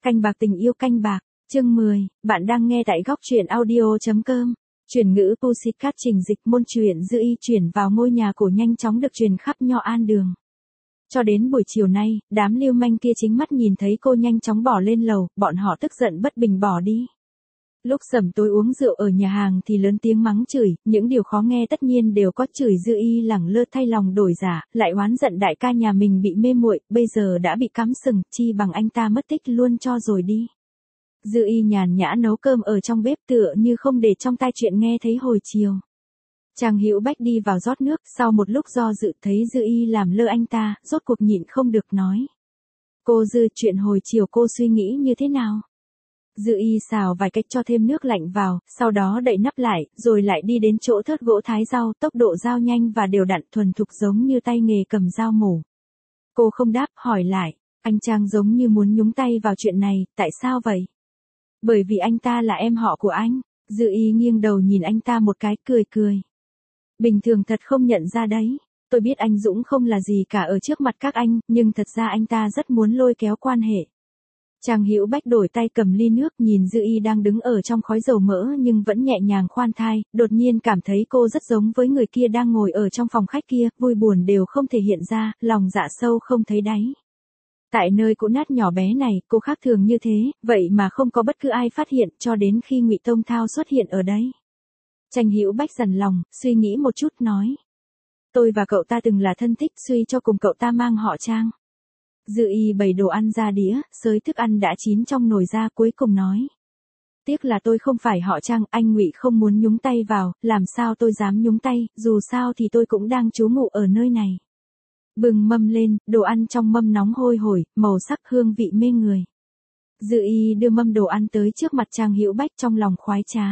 Canh bạc tình yêu canh bạc, chương 10, bạn đang nghe tại góc truyện audio.com. Chuyển ngữ Pussycat trình dịch môn truyện Dư Y chuyển vào ngôi nhà cổ nhanh chóng được truyền khắp Nho An Đường. Cho đến buổi chiều nay, đám lưu manh kia chính mắt nhìn thấy cô nhanh chóng bỏ lên lầu, bọn họ tức giận bất bình bỏ đi. Lúc Sẩm Tối uống rượu ở nhà hàng thì lớn tiếng mắng chửi, những điều khó nghe tất nhiên đều có, chửi Dư Y lẳng lơ thay lòng đổi dạ, lại oán giận đại ca nhà mình bị mê muội, bây giờ đã bị cắm sừng, chi bằng anh ta mất tích luôn cho rồi đi. Dư Y nhàn nhã nấu cơm ở trong bếp tựa như không để trong tai chuyện nghe thấy hồi chiều. Trang Hữu Bách đi vào rót nước, sau một lúc do dự thấy Dư Y làm lơ anh ta, rốt cuộc nhịn không được nói. Cô Dư, chuyện hồi chiều cô suy nghĩ như thế nào? Dư Y xào vài cách cho thêm nước lạnh vào, sau đó đậy nắp lại, rồi lại đi đến chỗ thớt gỗ thái rau, tốc độ dao nhanh và đều đặn thuần thục giống như tay nghề cầm dao mổ. Cô không đáp, hỏi lại, anh Trang giống như muốn nhúng tay vào chuyện này, tại sao vậy? Bởi vì anh ta là em họ của anh. Dư Y nghiêng đầu nhìn anh ta một cái, cười cười. Bình thường thật không nhận ra đấy. Tôi biết anh Dũng không là gì cả ở trước mặt các anh, nhưng thật ra anh ta rất muốn lôi kéo quan hệ. Trang Hữu Bách đổi tay cầm ly nước, nhìn Dư Y đang đứng ở trong khói dầu mỡ nhưng vẫn nhẹ nhàng khoan thai, đột nhiên cảm thấy cô rất giống với người kia đang ngồi ở trong phòng khách kia, vui buồn đều không thể hiện ra, lòng dạ sâu không thấy đáy. Tại nơi cũ nát nhỏ bé này, cô khác thường như thế, vậy mà không có bất cứ ai phát hiện cho đến khi Ngụy Tông Thao xuất hiện ở đấy. Trang Hữu Bách dằn lòng, suy nghĩ một chút nói. Tôi và cậu ta từng là thân thích, suy cho cùng cậu ta mang họ Trang. Dư Y bày đồ ăn ra đĩa, xới thức ăn đã chín trong nồi ra, cuối cùng nói. Tiếc là tôi không phải họ Trang, anh Ngụy không muốn nhúng tay vào, làm sao tôi dám nhúng tay, dù sao thì tôi cũng đang trú ngụ ở nơi này. Bừng mâm lên, đồ ăn trong mâm nóng hôi hổi, màu sắc hương vị mê người. Dư Y đưa mâm đồ ăn tới trước mặt Trang Hữu Bách trong lòng khoái trá.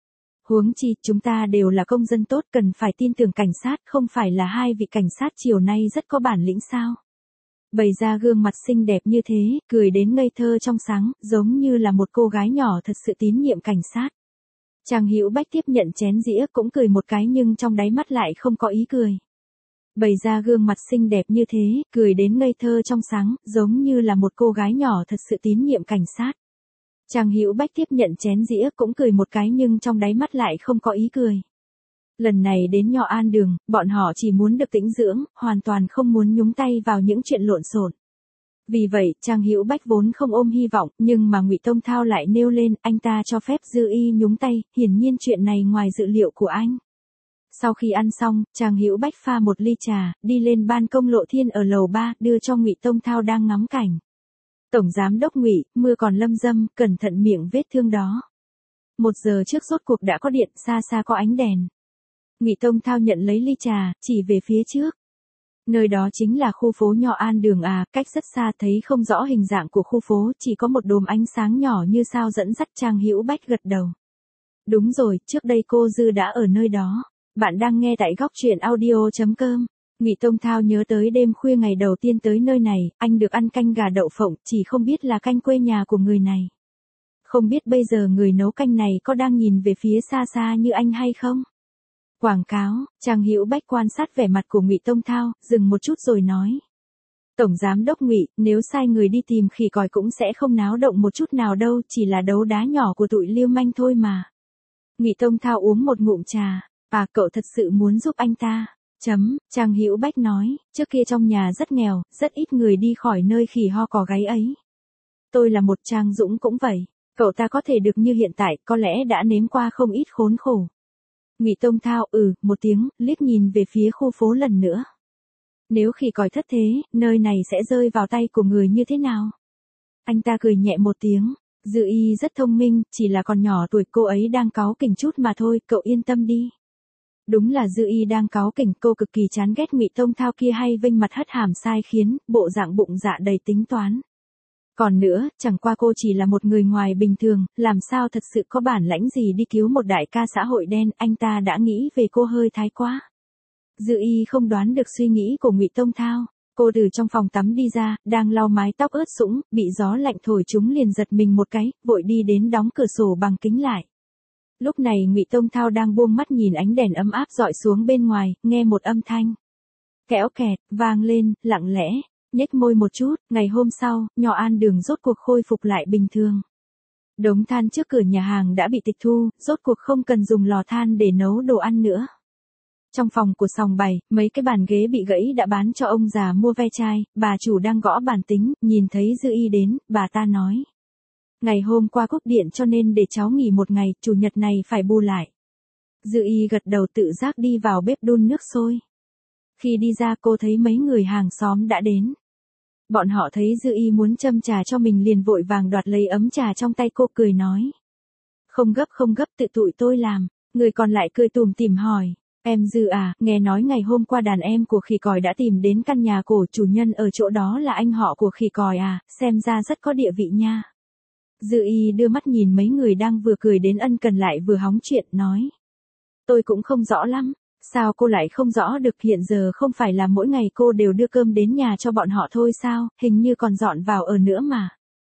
Huống chi, chúng ta đều là công dân tốt, cần phải tin tưởng cảnh sát, không phải là hai vị cảnh sát chiều nay rất có bản lĩnh sao? Bày ra gương mặt xinh đẹp như thế, cười đến ngây thơ trong sáng, giống như là một cô gái nhỏ thật sự tín nhiệm cảnh sát. Trang Hữu Bách tiếp nhận chén dĩa cũng cười một cái nhưng trong đáy mắt lại không có ý cười. Bày ra gương mặt xinh đẹp như thế, cười đến ngây thơ trong sáng, giống như là một cô gái nhỏ thật sự tín nhiệm cảnh sát. Trang Hữu Bách tiếp nhận chén dĩa cũng cười một cái nhưng trong đáy mắt lại không có ý cười. Lần này đến Nho An Đường, bọn họ chỉ muốn được tĩnh dưỡng, hoàn toàn không muốn nhúng tay vào những chuyện lộn xộn. Vì vậy, Trang Hữu Bách vốn không ôm hy vọng, nhưng mà Ngụy Tông Thao lại nêu lên, anh ta cho phép Dư Y nhúng tay, hiển nhiên chuyện này ngoài dự liệu của anh. Sau khi ăn xong, Trang Hữu Bách pha một ly trà, đi lên ban công lộ thiên ở lầu 3, đưa cho Ngụy Tông Thao đang ngắm cảnh. Tổng giám đốc Ngụy, mưa còn lâm dâm, cẩn thận miệng vết thương đó. 1 giờ trước rốt cuộc đã có điện, xa xa có ánh đèn. Ngụy Tông Thao nhận lấy ly trà, chỉ về phía trước. Nơi đó chính là khu phố Nho An Đường à, cách rất xa thấy không rõ hình dạng của khu phố, chỉ có một đốm ánh sáng nhỏ như sao dẫn dắt. Trang Hữu Bách gật đầu. Đúng rồi, trước đây cô Dư đã ở nơi đó. Bạn đang nghe tại góc truyện audio.com. Ngụy Tông Thao nhớ tới đêm khuya ngày đầu tiên tới nơi này, anh được ăn canh gà đậu phộng, chỉ không biết là canh quê nhà của người này. Không biết bây giờ người nấu canh này có đang nhìn về phía xa xa như anh hay không? Quảng cáo. Trang Hữu Bách quan sát vẻ mặt của Ngụy Tông Thao, dừng một chút rồi nói. Tổng giám đốc Ngụy, nếu sai người đi tìm khỉ còi cũng sẽ không náo động một chút nào đâu, chỉ là đấu đá nhỏ của tụi lưu manh thôi mà. Ngụy Tông Thao uống một ngụm trà. À, cậu thật sự muốn giúp anh ta. Trang Hữu Bách nói, trước kia trong nhà rất nghèo, rất ít người đi khỏi nơi khỉ ho cò gáy ấy. Tôi là một Trang Dũng cũng vậy, cậu ta có thể được như hiện tại, có lẽ đã nếm qua không ít khốn khổ. Ngụy Tông Thao một tiếng, liếc nhìn về phía khu phố lần nữa. Nếu khỉ còi thất thế, nơi này sẽ rơi vào tay của người như thế nào? Anh ta cười nhẹ một tiếng, Dư Y rất thông minh, chỉ là còn nhỏ tuổi, cô ấy đang cáu kỉnh chút mà thôi, cậu yên tâm đi. Đúng là Dư Y đang cáu kỉnh, cô cực kỳ chán ghét Ngụy Tông Thao kia hay vênh mặt hất hàm sai khiến, bộ dạng bụng dạ đầy tính toán. Còn nữa, chẳng qua cô chỉ là một người ngoài bình thường, làm sao thật sự có bản lãnh gì đi cứu một đại ca xã hội đen, anh ta đã nghĩ về cô hơi thái quá. Dư Y không đoán được suy nghĩ của Ngụy Tông Thao, cô từ trong phòng tắm đi ra, đang lau mái tóc ướt sũng, bị gió lạnh thổi chúng liền giật mình một cái, vội đi đến đóng cửa sổ bằng kính lại. Lúc này Ngụy Tông Thao đang buông mắt nhìn ánh đèn ấm áp rọi xuống bên ngoài, nghe một âm thanh kẽo kẹt vang lên, lặng lẽ. Nhếch môi một chút, ngày hôm sau, Nho An Đường rốt cuộc khôi phục lại bình thường. Đống than trước cửa nhà hàng đã bị tịch thu, rốt cuộc không cần dùng lò than để nấu đồ ăn nữa. Trong phòng của sòng bày, mấy cái bàn ghế bị gãy đã bán cho ông già mua ve chai, bà chủ đang gõ bàn tính, nhìn thấy Dư Y đến, bà ta nói. Ngày hôm qua cúp điện cho nên để cháu nghỉ một ngày, chủ nhật này phải bù lại. Dư Y gật đầu tự giác đi vào bếp đun nước sôi. Khi đi ra cô thấy mấy người hàng xóm đã đến. Bọn họ thấy Dư Y muốn châm trà cho mình liền vội vàng đoạt lấy ấm trà trong tay cô cười nói. Không gấp tự tụi tôi làm, người còn lại cười tủm tỉm hỏi. Em Dư à, nghe nói ngày hôm qua đàn em của khỉ còi đã tìm đến căn nhà cổ chủ nhân ở chỗ đó là anh họ của khỉ còi à, xem ra rất có địa vị nha. Dư Y đưa mắt nhìn mấy người đang vừa cười đến ân cần lại vừa hóng chuyện, nói. Tôi cũng không rõ lắm, sao cô lại không rõ được, hiện giờ không phải là mỗi ngày cô đều đưa cơm đến nhà cho bọn họ thôi sao, hình như còn dọn vào ở nữa mà.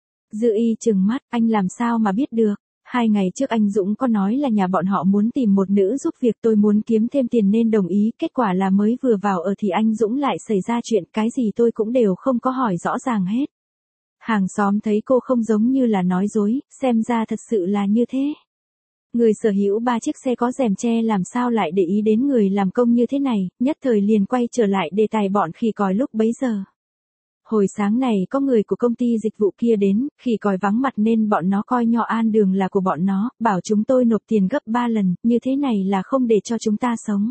Dư Y trừng mắt, anh làm sao mà biết được. 2 ngày trước anh Dũng có nói là nhà bọn họ muốn tìm một nữ giúp việc, tôi muốn kiếm thêm tiền nên đồng ý, kết quả là mới vừa vào ở thì anh Dũng lại xảy ra chuyện, cái gì tôi cũng đều không có hỏi rõ ràng hết. Hàng xóm thấy cô không giống như là nói dối, xem ra thật sự là như thế. Người sở hữu 3 chiếc xe có rèm che làm sao lại để ý đến người làm công như thế này, nhất thời liền quay trở lại đề tài bọn khỉ còi lúc bấy giờ. Hồi sáng này có người của công ty dịch vụ kia đến, khỉ còi vắng mặt nên bọn nó coi Nho An Đường là của bọn nó, bảo chúng tôi nộp tiền gấp 3 lần, như thế này là không để cho chúng ta sống.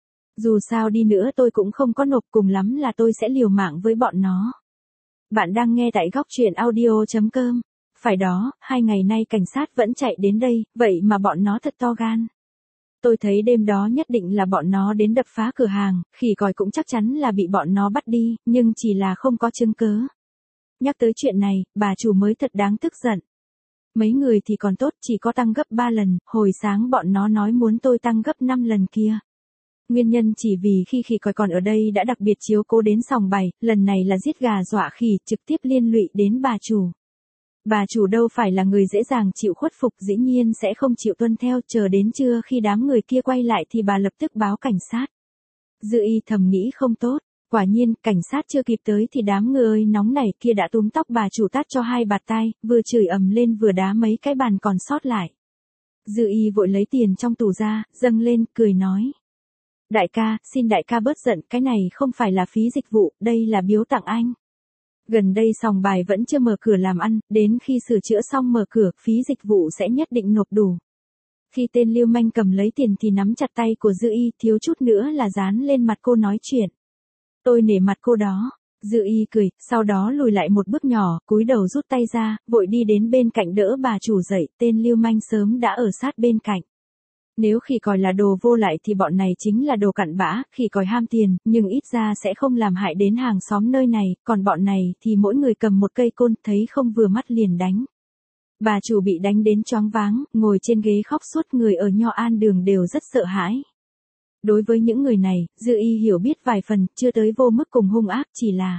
Dù sao đi nữa tôi cũng không có nộp, cùng lắm là tôi sẽ liều mạng với bọn nó. Bạn đang nghe tại góc truyện audio.com. Phải đó, 2 ngày nay cảnh sát vẫn chạy đến đây, vậy mà bọn nó thật to gan. Tôi thấy đêm đó nhất định là bọn nó đến đập phá cửa hàng, khỉ còi cũng chắc chắn là bị bọn nó bắt đi, nhưng chỉ là không có chứng cớ. Nhắc tới chuyện này, bà chủ mới thật đáng tức giận. Mấy người thì còn tốt, chỉ có tăng gấp 3 lần, hồi sáng bọn nó nói muốn tôi tăng gấp 5 lần kia. Nguyên nhân chỉ vì khi khỉ còi còn ở đây đã đặc biệt chiếu cố đến sòng bày, lần này là giết gà dọa khỉ, trực tiếp liên lụy đến bà chủ. Bà chủ đâu phải là người dễ dàng chịu khuất phục, dĩ nhiên sẽ không chịu tuân theo, chờ đến trưa khi đám người kia quay lại thì bà lập tức báo cảnh sát. Dư Y thầm nghĩ không tốt, quả nhiên, cảnh sát chưa kịp tới thì đám người nóng nảy kia đã túm tóc bà chủ tát cho 2 bạt tai, vừa chửi ầm lên vừa đá mấy cái bàn còn sót lại. Dư Y vội lấy tiền trong tủ ra, dâng lên, cười nói. Đại ca, xin đại ca bớt giận, cái này không phải là phí dịch vụ, đây là biếu tặng anh. Gần đây sòng bài vẫn chưa mở cửa làm ăn, đến khi sửa chữa xong mở cửa, phí dịch vụ sẽ nhất định nộp đủ. Khi tên lưu manh cầm lấy tiền thì nắm chặt tay của Dư Y, thiếu chút nữa là dán lên mặt cô nói chuyện. Tôi nể mặt cô đó. Dư Y cười, sau đó lùi lại một bước nhỏ, cúi đầu rút tay ra, vội đi đến bên cạnh đỡ bà chủ dậy, tên lưu manh sớm đã ở sát bên cạnh. Nếu khỉ còi là đồ vô lại thì bọn này chính là đồ cặn bã, khỉ còi ham tiền, nhưng ít ra sẽ không làm hại đến hàng xóm nơi này, còn bọn này thì mỗi người cầm một cây côn, thấy không vừa mắt liền đánh. Bà chủ bị đánh đến choáng váng, ngồi trên ghế khóc suốt, người ở Nho An Đường đều rất sợ hãi. Đối với những người này, Dư Y hiểu biết vài phần, chưa tới vô mức cùng hung ác, chỉ là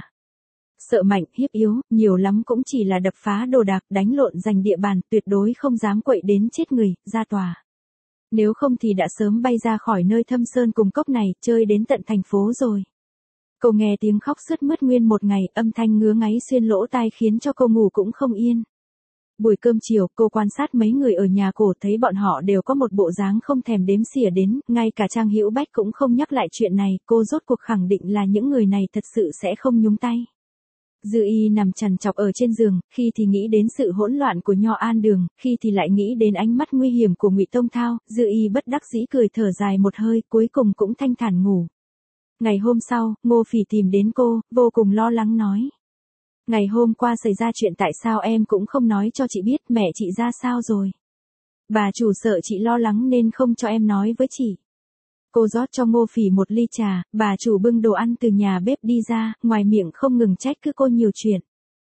sợ mạnh, hiếp yếu, nhiều lắm cũng chỉ là đập phá đồ đạc, đánh lộn giành địa bàn, tuyệt đối không dám quậy đến chết người, ra tòa. Nếu không thì đã sớm bay ra khỏi nơi thâm sơn cùng cốc này, chơi đến tận thành phố rồi. Cô nghe tiếng khóc sướt mướt nguyên một ngày, âm thanh ngứa ngáy xuyên lỗ tai khiến cho cô ngủ cũng không yên. Buổi cơm chiều, cô quan sát mấy người ở nhà cổ, thấy bọn họ đều có một bộ dáng không thèm đếm xỉa đến, ngay cả Trang Hữu Bách cũng không nhắc lại chuyện này, cô rốt cuộc khẳng định là những người này thật sự sẽ không nhúng tay. Dư Y nằm trằn trọc ở trên giường, khi thì nghĩ đến sự hỗn loạn của Nho An Đường, khi thì lại nghĩ đến ánh mắt nguy hiểm của Ngụy Tông Thao, Dư Y bất đắc dĩ cười thở dài một hơi, cuối cùng cũng thanh thản ngủ. Ngày hôm sau, Ngô Phỉ tìm đến cô, vô cùng lo lắng nói. Ngày hôm qua xảy ra chuyện tại sao em cũng không nói cho chị biết, mẹ chị ra sao rồi? Bà chủ sợ chị lo lắng nên không cho em nói với chị. Cô rót cho Ngô Phỉ một ly trà, bà chủ bưng đồ ăn từ nhà bếp đi ra, ngoài miệng không ngừng trách cứ cô nhiều chuyện.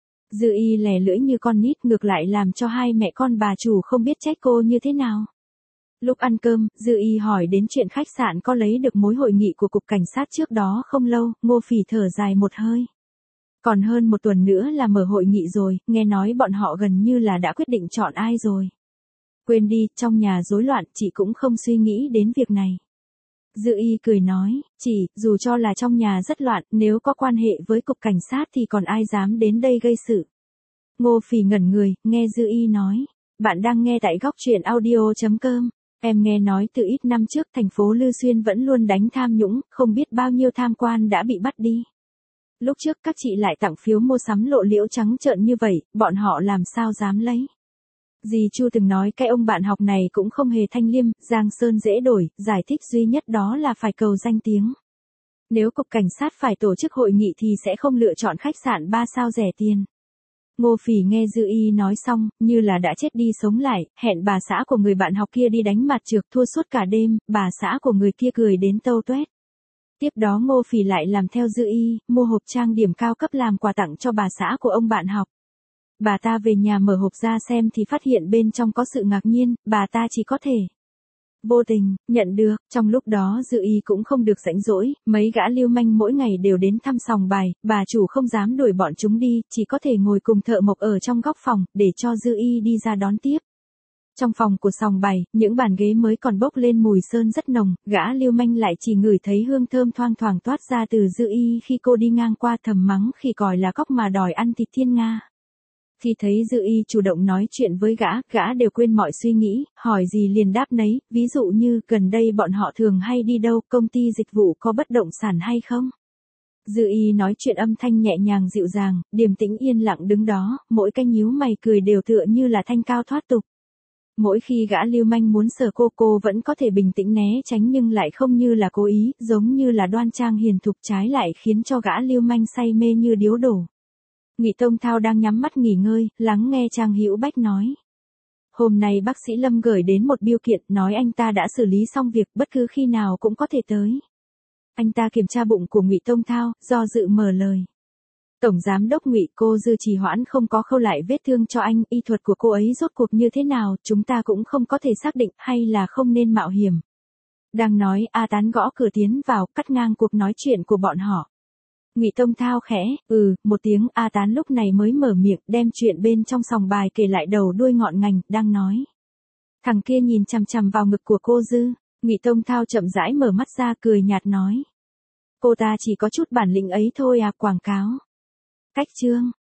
Dư Y lè lưỡi như con nít, ngược lại làm cho hai mẹ con bà chủ không biết trách cô như thế nào. Lúc ăn cơm, Dư Y hỏi đến chuyện khách sạn có lấy được mối hội nghị của cục cảnh sát trước đó không lâu, Ngô Phỉ thở dài một hơi. Còn hơn 1 tuần nữa là mở hội nghị rồi, nghe nói bọn họ gần như là đã quyết định chọn ai rồi. Quên đi, trong nhà rối loạn, chị cũng không suy nghĩ đến việc này. Dư Y cười nói, chỉ, dù cho là trong nhà rất loạn, nếu có quan hệ với cục cảnh sát thì còn ai dám đến đây gây sự. Ngô Phỉ ngẩn người, nghe Dư Y nói. Bạn đang nghe tại góc truyện audio.com. Em nghe nói từ ít năm trước thành phố Lư Xuyên vẫn luôn đánh tham nhũng, không biết bao nhiêu tham quan đã bị bắt đi. Lúc trước các chị lại tặng phiếu mua sắm lộ liễu trắng trợn như vậy, bọn họ làm sao dám lấy. Dì Chu từng nói cái ông bạn học này cũng không hề thanh liêm, giang sơn dễ đổi, giải thích duy nhất đó là phải cầu danh tiếng. Nếu cục cảnh sát phải tổ chức hội nghị thì sẽ không lựa chọn khách sạn 3 sao rẻ tiền. Ngô Phỉ nghe Dư Y nói xong, như là đã chết đi sống lại, hẹn bà xã của người bạn học kia đi đánh mặt trược thua suốt cả đêm, bà xã của người kia cười đến tâu tuét. Tiếp đó Ngô Phỉ lại làm theo Dư Y, mua hộp trang điểm cao cấp làm quà tặng cho bà xã của ông bạn học. Bà ta về nhà mở hộp ra xem thì phát hiện bên trong có sự ngạc nhiên, bà ta chỉ có thể vô tình nhận được. Trong lúc đó Dư Y cũng không được rảnh rỗi, mấy gã lưu manh mỗi ngày đều đến thăm sòng bài, bà chủ không dám đuổi bọn chúng đi, chỉ có thể ngồi cùng thợ mộc ở trong góc phòng, để cho Dư Y đi ra đón tiếp. Trong phòng của sòng bài, những bàn ghế mới còn bốc lên mùi sơn rất nồng, gã lưu manh lại chỉ ngửi thấy hương thơm thoang thoảng toát ra từ Dư Y khi cô đi ngang qua, thầm mắng khi còi là cóc mà đòi ăn thịt thiên nga. Khi thấy Dư Y chủ động nói chuyện với gã đều quên mọi suy nghĩ, hỏi gì liền đáp nấy, ví dụ như gần đây bọn họ thường hay đi đâu, công ty dịch vụ có bất động sản hay không. Dư Y nói chuyện âm thanh nhẹ nhàng dịu dàng, điềm tĩnh yên lặng đứng đó, mỗi cái nhíu mày cười đều tựa như là thanh cao thoát tục. Mỗi khi gã lưu manh muốn sờ cô vẫn có thể bình tĩnh né tránh nhưng lại không như là cố ý, giống như là đoan trang hiền thục, trái lại khiến cho gã lưu manh say mê như điếu đổ. Ngụy Tông Thao đang nhắm mắt nghỉ ngơi, lắng nghe Trang Hữu Bách nói. Hôm nay bác sĩ Lâm gửi đến một biêu kiện, nói anh ta đã xử lý xong việc, bất cứ khi nào cũng có thể tới. Anh ta kiểm tra bụng của Ngụy Tông Thao, do dự mở lời. Tổng giám đốc Ngụy, cô Dư trì hoãn không có khâu lại vết thương cho anh, y thuật của cô ấy rốt cuộc như thế nào, chúng ta cũng không có thể xác định, hay là không nên mạo hiểm. Đang nói, A Tán gõ cửa tiến vào, cắt ngang cuộc nói chuyện của bọn họ. Ngụy Tông Thao khẽ, một tiếng. A Tán lúc này mới mở miệng, đem chuyện bên trong sòng bài kể lại đầu đuôi ngọn ngành, đang nói. Thằng kia nhìn chằm chằm vào ngực của cô Dư. Ngụy Tông Thao chậm rãi mở mắt ra, cười nhạt nói. Cô ta chỉ có chút bản lĩnh ấy thôi à, quảng cáo. Cách chương.